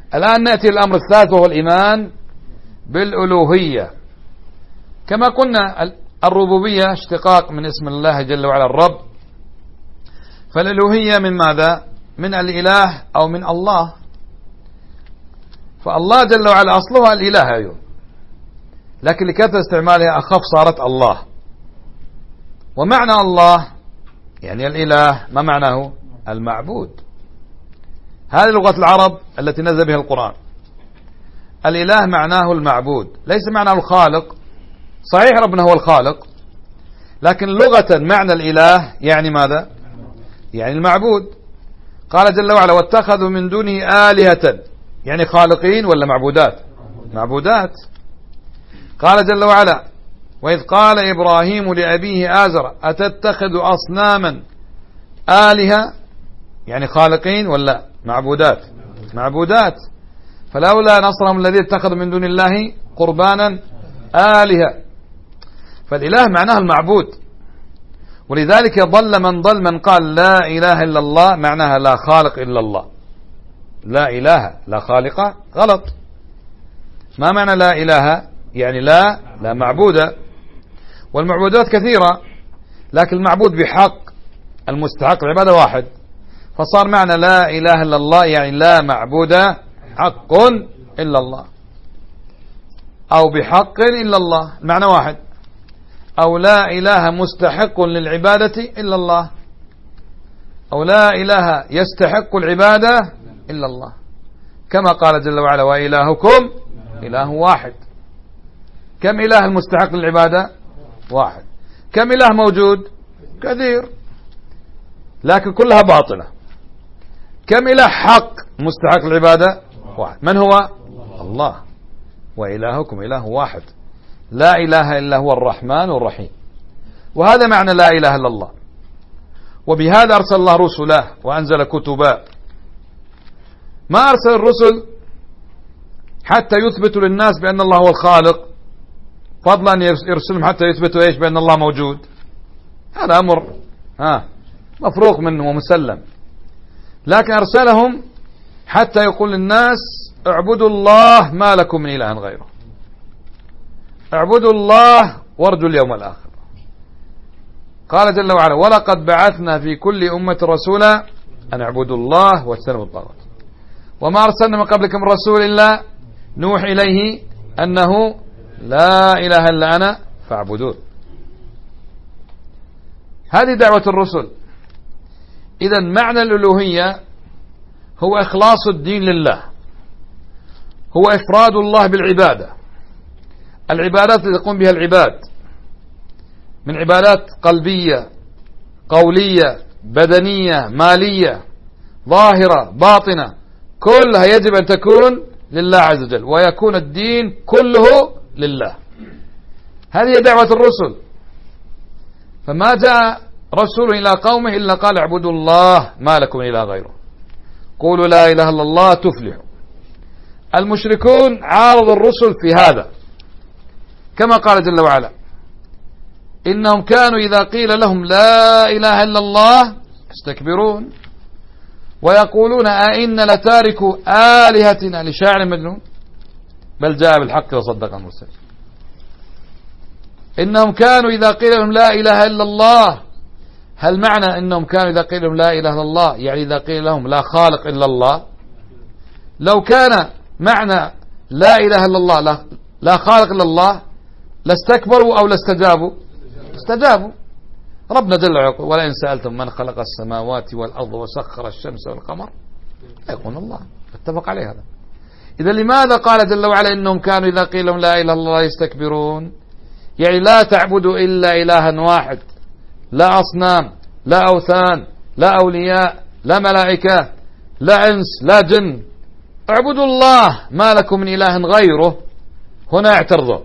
الآن نأتي الأمر الثالث وهو الإيمان بالألوهية. كما قلنا الربوبية اشتقاق من اسم الله جل وعلا الرب، فالألوهية من ماذا؟ من الإله أو من الله. فالله جل وعلا أصلها الإله أيضا، لكن لكثرة استعمالها أخف صارت الله. ومعنى الله يعني الإله ما معناه؟ المعبود. هذه لغة العرب التي نزل بها القرآن. الإله معناه المعبود، ليس معناه الخالق. صحيح ربنا هو الخالق، لكن لغة معنى الإله يعني ماذا؟ يعني المعبود. قال جل وعلا واتخذوا من دونه آلهة، يعني خالقين ولا معبودات؟ معبودات. قال جل وعلا وإذ قال إبراهيم لأبيه آزر أتتخذ أصناما آلهة، يعني خالقين ولا معبودات؟ معبودات. فلولا نصرهم الذين اتخذوا من دون الله قربانا آلهة. فالإله معناه المعبود، ولذلك ضل من قال لا إله إلا الله معناها لا خالق إلا الله. لا إله لا خالق غلط. ما معنى لا إله؟ يعني لا معبود. والمعبودات كثيرة، لكن المعبود بحق المستحق العبادة واحد، فصار معنى لا إله إلا الله يعني لا معبود حق إلا الله، أو بحق إلا الله، المعنى واحد. أو لا إله مستحق للعبادة إلا الله، أو لا إله يستحق العبادة إلا الله، كما قال جل وعلا وإلهكم إله واحد. كم إله المستحق للعبادة؟ واحد. كم إله موجود؟ كثير، لكن كلها باطلة. كم إله حق مستحق للعبادة؟ واحد. من هو؟ الله. وإلهكم إله واحد، لا إله إلا هو الرحمن الرحيم. وهذا معنى لا إله إلا الله. وبهذا أرسل الله رسله وأنزل كتبا. ما أرسل الرسل حتى يثبتوا للناس بأن الله هو الخالق، فضلا أن يرسلهم حتى يثبتوا إيش؟ بأن الله موجود. هذا أمر مفروغ منه ومسلم. لكن أرسلهم حتى يقول للناس اعبدوا الله ما لكم من إله غيره، اعبدوا الله وارجوا اليوم الآخر. قال جل وعلا ولقد بعثنا في كل أمة رسولا أن اعبدوا الله واجتنبوا الطاغوت وما أرسلنا من قبلكم رسول إلا نوحي إليه أنه لا إله إلا أنا فاعبدون. هذه دعوة الرسل. إذا معنى الألوهية هو إخلاص الدين لله، هو إفراد الله بالعبادة. العبادات التي يقوم بها العباد من عبادات قلبية قولية بدنية مالية ظاهرة باطنة، كلها يجب أن تكون لله عز وجل، ويكون الدين كله لله. هذه دعوة الرسل. فما جاء رسول إلى قومه إلا قال اعبدوا الله ما لكم إله غيره، قولوا لا إله إلا الله تفلحوا. المشركون عارضوا الرسل في هذا، كما قال جل وعلا إنهم كانوا إذا قيل لهم لا إله إلا الله يستكبرون ويقولون أئنا لتاركوا آلهتنا لشاعر مجنون بل جاء بالحق وصدق المرسلين. إنهم كانوا إذا قيل لهم لا إله إلا الله، هل معنى إنهم كانوا إذا قيل لهم لا إله إلا الله يعني إذا قيل لهم لا خالق إلا الله؟ لو كان معنى لا إله إلا الله لا خالق إلا الله لاستكبروا أو لاستجابوا؟ استجابوا. ربنا جل وعلا ولئن سألتم من خلق السماوات والأرض وسخر الشمس والقمر يقول الله، اتفق عليه هذا. إذا لماذا قال جل وعلا إنهم كانوا إذا قيل لهم لا إله إلا الله يستكبرون؟ يعني لا تعبدوا إلا إلها واحد، لا أصنام لا أوثان لا أولياء لا ملائكة لا إنس لا جن، اعبدوا الله ما لكم من إله غيره. هنا اعترضوا.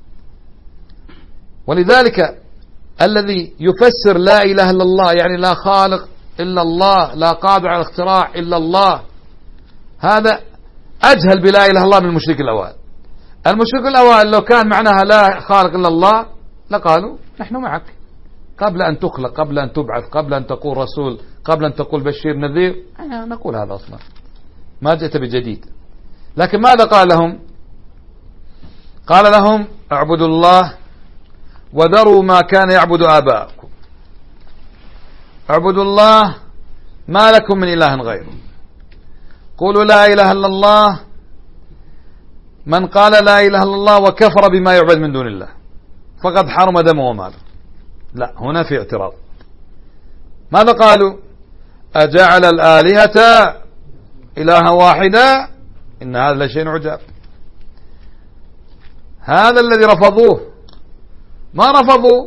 ولذلك الذي يفسر لا إله إلا الله يعني لا خالق إلا الله لا قادر على الاختراع إلا الله، هذا أجهل بلا إله إلا الله من المشرك الأوائل. المشرك الأوائل لو كان معناها لا خالق إلا الله لقالوا نحن معك، قبل أن تخلق قبل أن تبعث قبل أن تقول رسول قبل أن تقول بشير نذير نقول هذا أصلا، ما جئت بجديد. لكن ماذا قال لهم؟ قال لهم اعبدوا الله وذروا ما كان يعبد آباؤكم. اعبدوا الله ما لكم من إله غيره. قولوا لا إله إلا الله. من قال لا إله إلا الله وكفر بما يعبد من دون الله فقد حرم دمه وماله. لا، هنا في اعتراض. ماذا قالوا؟ أجعل الآلهة إلها واحدا إن هذا لشيء عجاب. هذا الذي رفضوه. ما رفضوا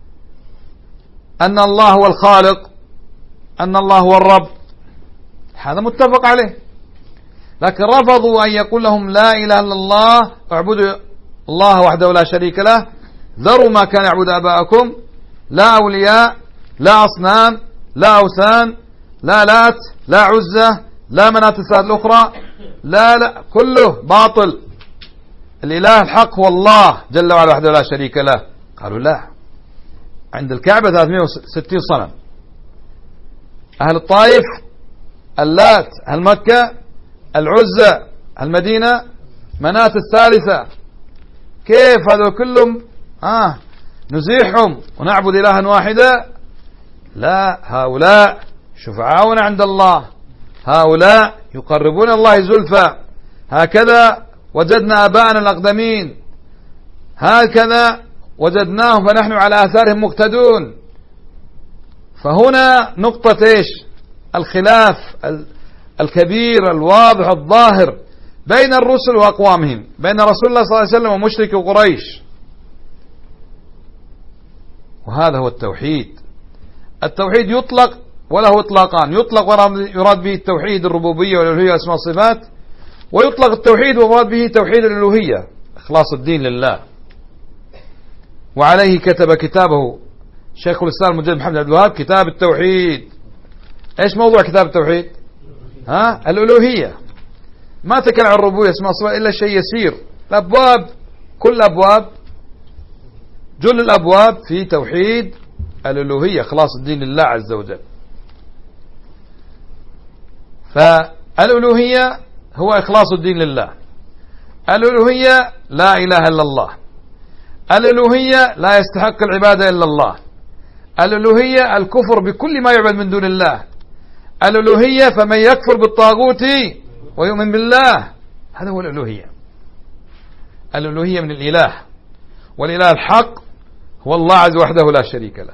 أن الله هو الخالق، أن الله هو الرب، هذا متفق عليه، لكن رفضوا أن يقول لهم لا إله إلا الله، اعبدوا الله وحده لا شريك له، ذروا ما كان يعبد آباءكم، لا أولياء، لا أصنام، لا أوثان، لا لات، لا عزة، لا مناة الثالث الأخرى، لا كله باطل. الإله الحق هو الله جل وعلا وحده لا شريك له. قالوا لا، عند الكعبة 360 صنم. أهل الطائف اللات، أهل مكة العزة، المدينة مناة الثالثة. كيف هذول كلهم نزيحهم ونعبد إلها واحدا؟ لا، هؤلاء شفعاؤنا عند الله، هؤلاء يقربون الله زلفى. هكذا وجدنا آباءنا الأقدمين، هكذا وجدناهم فنحن على آثارهم مقتدون. فهنا نقطة إيش؟ الخلاف الكبير الواضح الظاهر بين الرسل وأقوامهم، بين رسول الله صلى الله عليه وسلم ومشرك قريش. وهذا هو التوحيد. التوحيد يطلق وله إطلاقان: يطلق ويراد به التوحيد الربوبية والألوهية والأسماء والصفات، ويطلق التوحيد ويراد به توحيد الألوهية، إخلاص الدين لله. وعليه كتب كتابه شيخ الإسلام المجدد محمد عبد الوهاب كتاب التوحيد. إيش موضوع كتاب التوحيد؟ الألوهية. ما تكلم عن الربوبية اسمها صفات إلا شيء يسير. الأبواب، كل أبواب، جل الأبواب في توحيد الألوهية، خلاص الدين لله عز وجل. فالألوهية هو إخلاص الدين لله. الألوهية لا إله إلا الله. الألوهية لا يستحق العبادة إلا الله. الألوهية الكفر بكل ما يعبد من دون الله. الألوهية فمن يكفر بالطاغوت ويؤمن بالله، هذا هو الألوهية. الألوهية من الإله، والإله الحق هو الله عز وحده لا شريك له.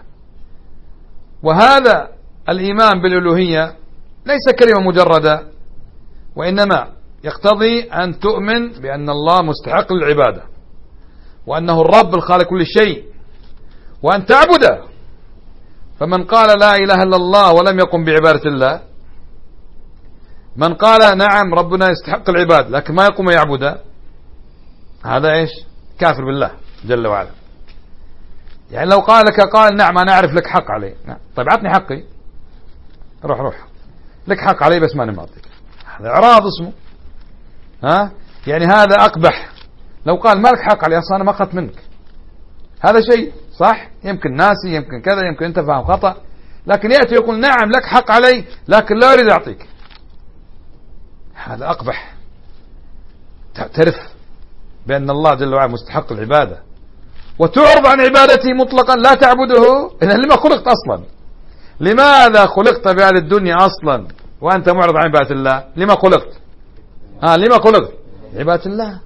وهذا الإيمان بالألوهية ليس كلمة مجردة، وإنما يقتضي أن تؤمن بأن الله مستحق للعبادة، وأنه الرب الخالق كل شيء، وأن تعبده. فمن قال لا إله إلا الله ولم يقم بعبادة الله، من قال نعم ربنا يستحق العباد لكن ما يقوم يعبده، هذا إيش؟ كافر بالله جل وعلا. يعني لو قال لك قال نعم أنا أعرف لك حق علي، نعم. طيب عطني حقي، روح لك حق علي بس ماني معطيك، هذا إعراض اسمه. يعني هذا أقبح. لو قال ما لك حق علي أصلا أنا ما أخذت منك، هذا شيء صح، يمكن ناسي، يمكن كذا، يمكن أنت فاهم خطأ، لكن يأتي يقول نعم لك حق علي لكن لا أريد أعطيك، هذا أقبح. تعترف بأن الله جل وعلا مستحق العبادة وتعرض عن عبادته مطلقا، لا تعبده. إذن لما خلقت أصلا؟ لماذا خلقت بهذه الدنيا أصلا وأنت معرض عن عبادة الله؟ لما خلقت؟ لما خلقت؟ عبادة الله.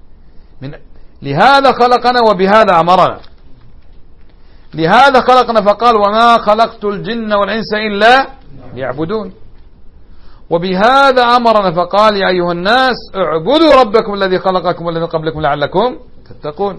لهذا خلقنا وبهذا أمرنا. لهذا خلقنا فقال وما خلقت الجن والإنس إلا ليعبدون. وبهذا أمرنا فقال يا أيها الناس اعبدوا ربكم الذي خلقكم والذي قبلكم لعلكم تتقون.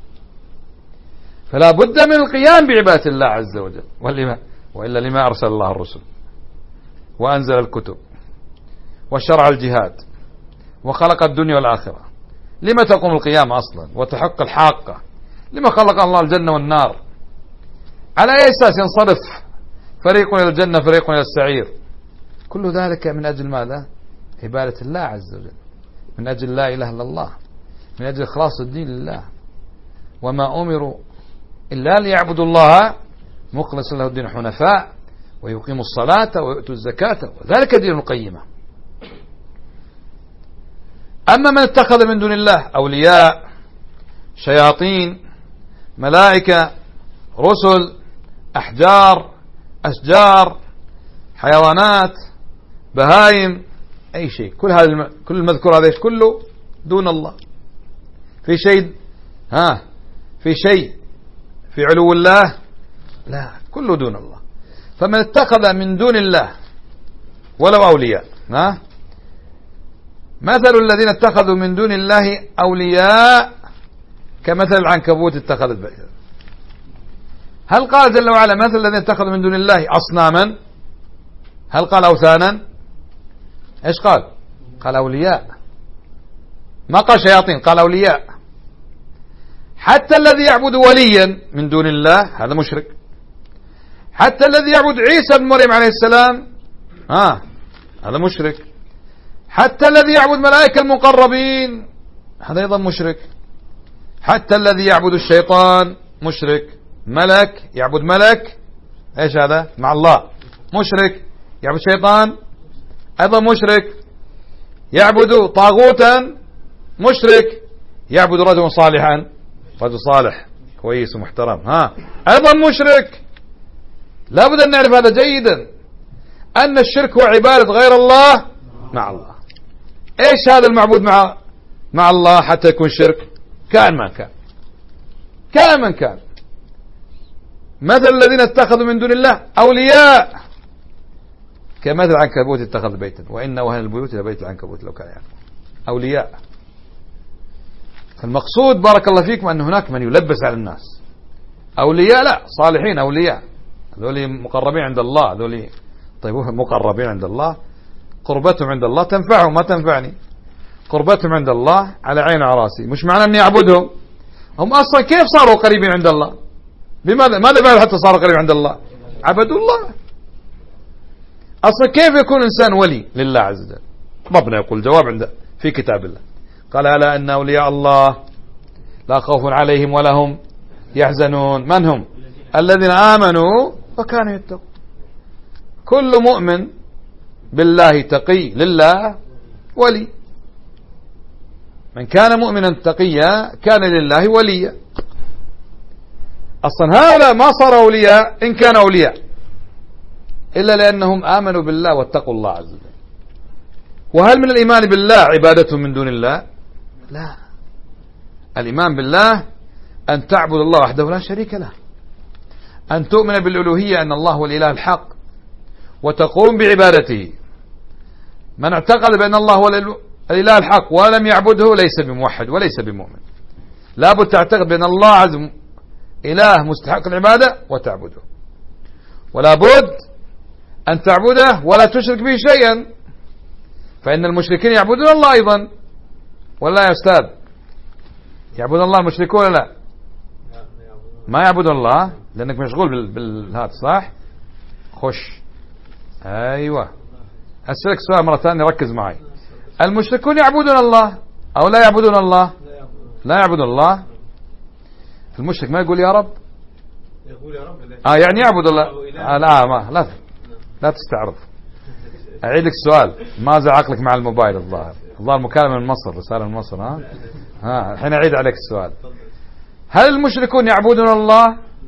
فلا بد من القيام بعبادة الله عز وجل، وإلا لما أرسل الله الرسل وأنزل الكتب وشرع الجهاد وخلق الدنيا والآخرة؟ لما تقوم القيامة أصلا وتحق الحاقة؟ لما خلق الله الجنة والنار؟ على أي أساس ينصرف فريق إلى الجنة فريق إلى السعير؟ كل ذلك من أجل ماذا؟ عبادة الله عز وجل، من أجل لا إله إلا الله، من أجل إخلاص الدين لله. وما أمروا إلا ليعبدوا الله مخلصا له الدين حنفاء ويقيموا الصلاة ويؤتوا الزكاة وذلك دين القيمة. أما من اتخذ من دون الله أولياء، شياطين، ملائكة، رسل، أحجار، أشجار، حيوانات، بهايم، أي شيء، كل المذكور هذا كله دون الله. في شيء في علو الله؟ لا، كله دون الله. فمن اتخذ من دون الله ولو أولياء، مثل الذين اتخذوا من دون الله أولياء كمثل العنكبوت اتخذت بيتا. هل قال جل وعلا مثل الذين اتخذوا من دون الله أصناما؟ هل قال أوثانا؟ ايش قال؟ قال أولياء، ما قال شياطين، قال أولياء. حتى الذي يعبد وليا من دون الله هذا مشرك. حتى الذي يعبد عيسى بن مريم عليه السلام هذا مشرك. حتى الذي يعبد ملائكة المقربين هذا أيضا مشرك. حتى الذي يعبد الشيطان مشرك. ملك يعبد ملك، ايش هذا؟ مع الله، مشرك. يعبد شيطان أيضا مشرك. يعبد طاغوتا مشرك. يعبد رجلا صالحا، رجل صالح كويس ومحترم أيضا مشرك. لا بد أن نعرف هذا جيدا، أن الشرك هو عبادة غير الله مع الله. ايش هذا المعبود مع الله حتى يكون شرك؟ كان من كان. مثل الذين اتخذوا من دون الله أولياء كمثل العنكبوت اتخذ بيتا وإن أوهن البيوت لبيت العنكبوت لو كان يعلم. أولياء. فالمقصود بارك الله فيكم أن هناك من يلبس على الناس. أولياء لا، صالحين أولياء، هذول مقربين عند الله. هذول طيب مقربين عند الله، قربتهم عند الله تنفعهم ما تنفعني. قربتهم عند الله على عين راسي، مش معنى أني أعبدهم. هم أصلا كيف صاروا قريبين عند الله؟ ماذا فعلوا حتى صاروا قريبين عند الله؟ عبدوا الله. أصلا كيف يكون إنسان ولي لله عز وجل؟ ربنا يقول جواب عند في كتاب الله، قال ألا إن أولياء الله لا خوف عليهم ولا هم يحزنون. من هم؟ الذين آمنوا وكانوا يتقون. كل مؤمن بالله تقي لله ولي. من كان مؤمنا تقيا كان لله وليا. أصلا هؤلاء ما صاروا أولياء إن كانوا أولياء إلا لأنهم آمنوا بالله واتقوا الله عز وجل. وهل من الإيمان بالله عبادة من دون الله؟ لا. الإيمان بالله أن تعبد الله وحده لا شريك له، أن تؤمن بالألوهية أن الله هو الإله الحق وتقوم بعبادته. من اعتقد بأن الله هو الإله الحق ولم يعبده ليس بموحد وليس بمؤمن. لابد تعتقد بأن الله عز وجل إله مستحق العبادة وتعبده، ولا بد أن تعبده ولا تشرك به شيئا، فإن المشركين يعبدون الله أيضا ولا يا أستاذ؟ يعبدون الله المشركون لا؟ ما يعبدون الله لأنك مشغول بالهات صح؟ خش أيوة. أسألك سؤال مرة ثانية ركز معي. المشركون يعبدون الله أو لا يعبدون الله؟ لا يعبدون الله. المشرك ما يقول يا رب؟ يقول يا رب يعني يعبد الله. لا تستعرض. أعيدك السؤال، ماذا عقلك مع الموبايل؟ الظاهر مكالمة من مصر، رسالة من مصر. الحين أعيد عليك السؤال. هل المشركون يعبدون الله؟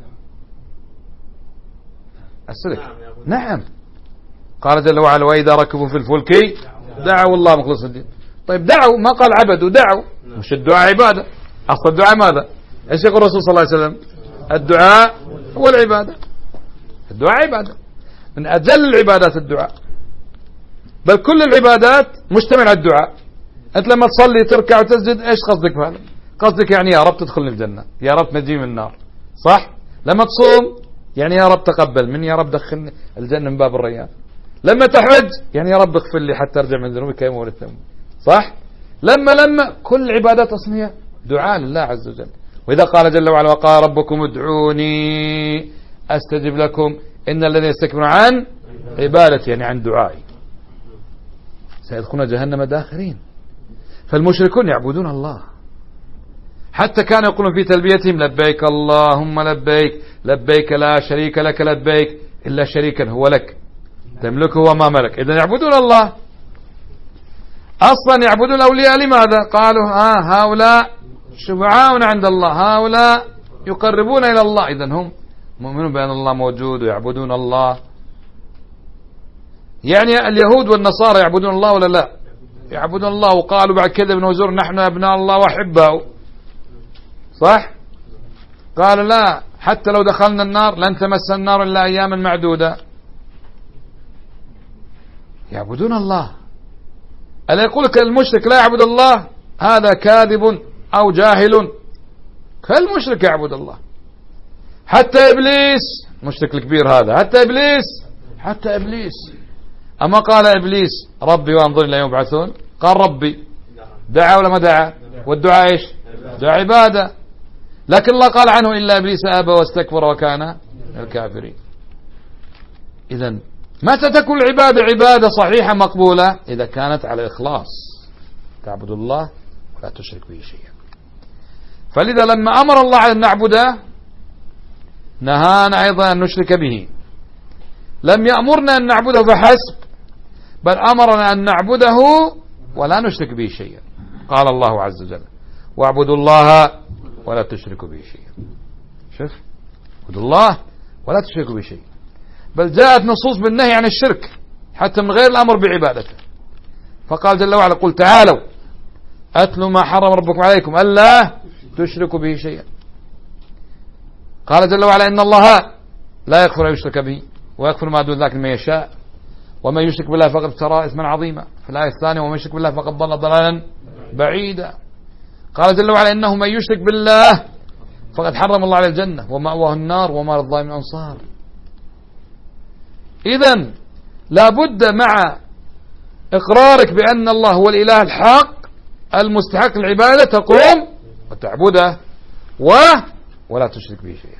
أسألك. نعم. قال جل وعلا وإذا ركبوا في الفلك دعوا الله مخلصين الدين. طيب دعوا، ما قال عبدوا، دعوا. مش الدعاء عبادة؟ أصل الدعاء ماذا؟ ايش يقول الرسول صلى الله عليه وسلم؟ الدعاء هو العبادة. الدعاء عبادة، من أجل العبادات الدعاء، بل كل العبادات مشتمل على الدعاء. أنت لما تصلي تركع وتسجد ايش قصدك بهذا؟ قصدك يعني يا رب تدخلني الجنة، يا رب نجي من النار، صح؟ لما تصوم يعني يا رب تقبل مني، يا رب دخلني الجنة من باب الريان. لما تحج يعني يا رب اغفر لي حتى ارجع من ذنوبي كيوم ولدت أمي، صح؟ لما كل العبادات أصلا دعاء لله عز وجل. وإذا قال جل وعلا وقال ربكم ادعوني أستجب لكم إن الذين يستكبرون عن عبادتي يعني عن دعائي سيدخلون جهنم داخرين. فالمشركون يعبدون الله، حتى كانوا يقولون في تلبيتهم لبيك اللهم لبيك لبيك لا شريك لك لبيك إلا شريكا هو لك تملكه وما ملك. إذن يعبدون الله. أصلا يعبدون الأولياء لماذا؟ قالوا هؤلاء شفعاؤنا عند الله، هؤلاء يقربون إلى الله. إذن هم مؤمنون بأن الله موجود ويعبدون الله. يعني اليهود والنصارى يعبدون الله ولا لا؟ يعبدون الله. وقالوا بعد كذا ابن وزور نحن أبناء الله وأحباؤه، صح؟ قالوا لا، حتى لو دخلنا النار لن تمس النار إلا أياما معدودة. يعبدون الله. ألا يقول لك المشرك لا يعبد الله؟ هذا كاذب أو جاهل. كالمشرك يعبد الله. حتى إبليس مشرك الكبير هذا، حتى إبليس أما قال إبليس ربي وانظر إلى يوم يبعثون؟ قال ربي. دعا ولا ما دعا؟ والدعاء إيش؟ دعا عبادة. لكن الله قال عنه إلا إبليس أبى واستكبر وكان الكافرين. إذن متى تكون العبادة عبادة صحيحة مقبولة؟ إذا كانت على إخلاص، تعبد الله ولا تشرك به شيئا. فلذا لما أمر الله أن نعبده نهانا أيضا أن نشرك به. لم يأمرنا أن نعبده فحسب، بل أمرنا أن نعبده ولا نشرك به شيئا. قال الله عز وجل واعبدوا الله ولا تشركوا به شيئا. شوف، اعبدوا الله ولا تشركوا به شيئا. بل جاءت نصوص بالنهي عن الشرك حتى من غير الأمر بعبادته. فقال جل وعلا قل تعالوا أتلوا ما حرم ربكم عليكم ألا تشركوا به شيئا. قال جل وعلا إن الله لا يغفر أن يشرك به ويغفر ما دون ذلك لمن يشاء ومن يشرك بالله فقد افترى إثما عظيما. في الآية الثانية ومن يشرك بالله فقد ضل ضلالا بعيدا. قال جل وعلا إنه من يشرك بالله فقد حرم الله عليه الجنة ومأواه النار وما للظالمين من أنصار. إذن لا بد مع إقرارك بأن الله هو الإله الحق المستحق العبادة تقوم وتعبده ولا تشرك به شيئا،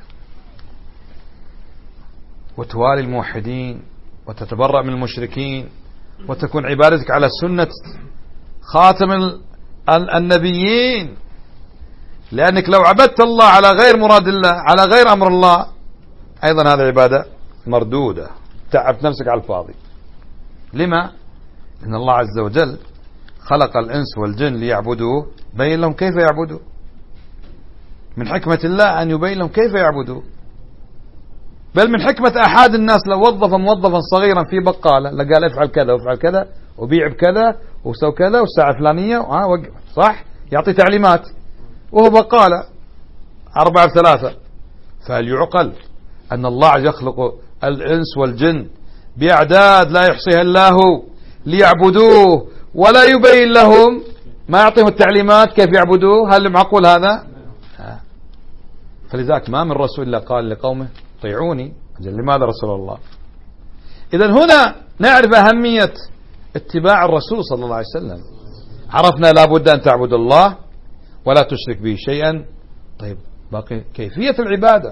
وتوالي الموحدين وتتبرأ من المشركين، وتكون عبادتك على سنة خاتم النبيين. لأنك لو عبدت الله على غير مراد الله، على غير أمر الله، أيضا هذه عبادة مردودة، تعبت نفسك على الفاضي. لما؟ إن الله عز وجل خلق الإنس والجن ليعبدوه، بين لهم كيف يعبدوا. من حكمة الله أن يبين لهم كيف يعبدوا. بل من حكمة أحد الناس لو وظف موظفا صغيرا في بقالة لقال افعل كذا وافعل كذا وبيع بكذا وسوي كذا والساعة الفلانية صح، يعطي تعليمات وهو بقالة 4-3. فهل يعقل أن الله يخلق الإنس والجن بأعداد لا يحصيها الله ليعبدوه ولا يبين لهم، ما يعطيهم التعليمات كيف يعبدوه؟ هل معقول هذا؟ فلذلك ما من رسول إلا قال لقومه طيعوني. لماذا رسول الله؟ إذن هنا نعرف أهمية اتباع الرسول صلى الله عليه وسلم. عرفنا لابد أن تعبد الله ولا تشرك به شيئا. طيب باقي كيفية العبادة.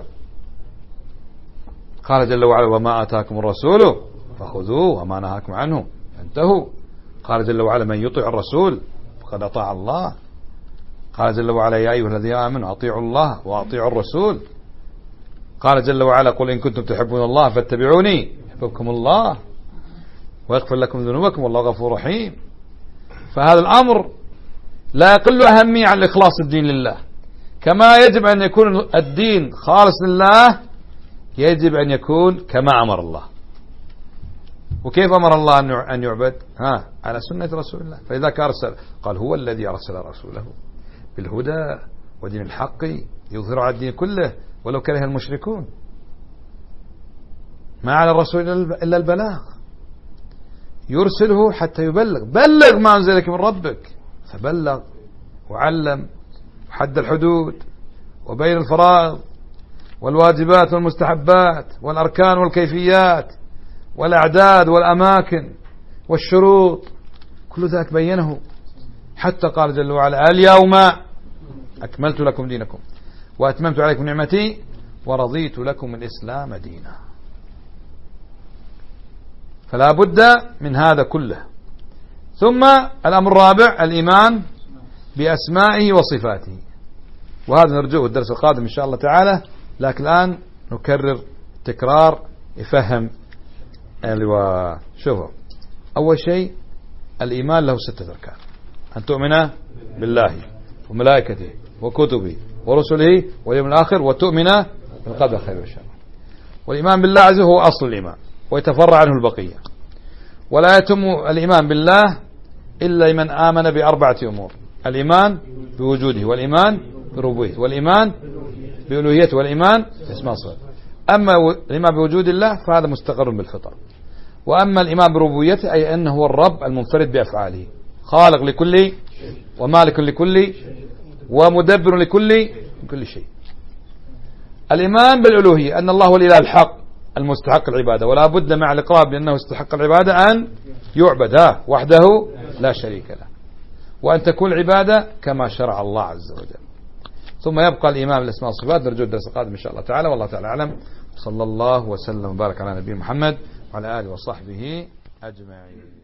قال جل وعلا وما آتاكم الرسول فخذوه وما نهاكم عنه فانتهوا. قال جل وعلا من يطع الرسول فقد أطاع الله. قال جل وعلا يا أيها الذين آمنوا أطيعوا الله وأطيعوا الرسول. قال جل وعلا قل إن كنتم تحبون الله فاتبعوني يحببكم الله ويغفر لكم ذنوبكم والله غفور رحيم. فهذا الأمر لا يقل أهمية عن إخلاص الدين لله. كما يجب أن يكون الدين خالص لله يجب أن يكون كما أمر الله. وكيف أمر الله أن يعبد؟ على سنة رسول الله. فإذا أرسل قال هو الذي أرسل رسوله بالهدى ودين الحق يظهر على الدين كله ولو كره المشركون. ما على الرسول إلا البلاغ، يرسله حتى يبلغ. بلغ ما أنزلك من ربك، فبلغ وعلم وحد الحدود وبين الفرائض والواجبات والمستحبات والأركان والكيفيات والأعداد والأماكن والشروط، كل ذلك بينه. حتى قال جل وعلا اليوم أكملت لكم دينكم وأتممت عليكم نعمتي ورضيت لكم الإسلام دينا. فلا بد من هذا كله. ثم الأمر الرابع الإيمان بأسمائه وصفاته، وهذا نرجوه الدرس القادم إن شاء الله تعالى. لكن الآن نكرر تكرار يفهم. شوفوا، أول شيء الإيمان له 6 أركان: أن تؤمن بالله وملائكته وكتبه ورسله واليوم الآخر، وتؤمن بالقدر خير وشر. والإيمان بالله عز وجل هو أصل الإيمان، ويتفرع عنه البقية. ولا يتم الإيمان بالله إلا لمن آمن ب4 أمور: الإيمان بوجوده، والإيمان بربوبيته، والإيمان بألوهيته، والإيمان بأسماء وصفاته. أما الإيمان بوجود الله فهذا مستقر بالفطرة. وأما الإيمان بربوبيته أي أنه هو الرب المنفرد بأفعاله، خالق لكل ومالك لكل ومدبر لكل شيء. الإيمان بالألوهية أن الله هو الإله الحق المستحق العبادة، ولا بد مع الإقرار بأنه يستحق العبادة أن يعبد وحده لا شريك له، وأن تكون العبادة كما شرع الله عز وجل. ثم يبقى الإيمان بالأسماء والصفات. نرجو الدرس القادم إن شاء الله تعالى، والله تعالى أعلم. صلى الله وسلم وبارك على نبينا محمد وعلى آله وصحبه أجمعين.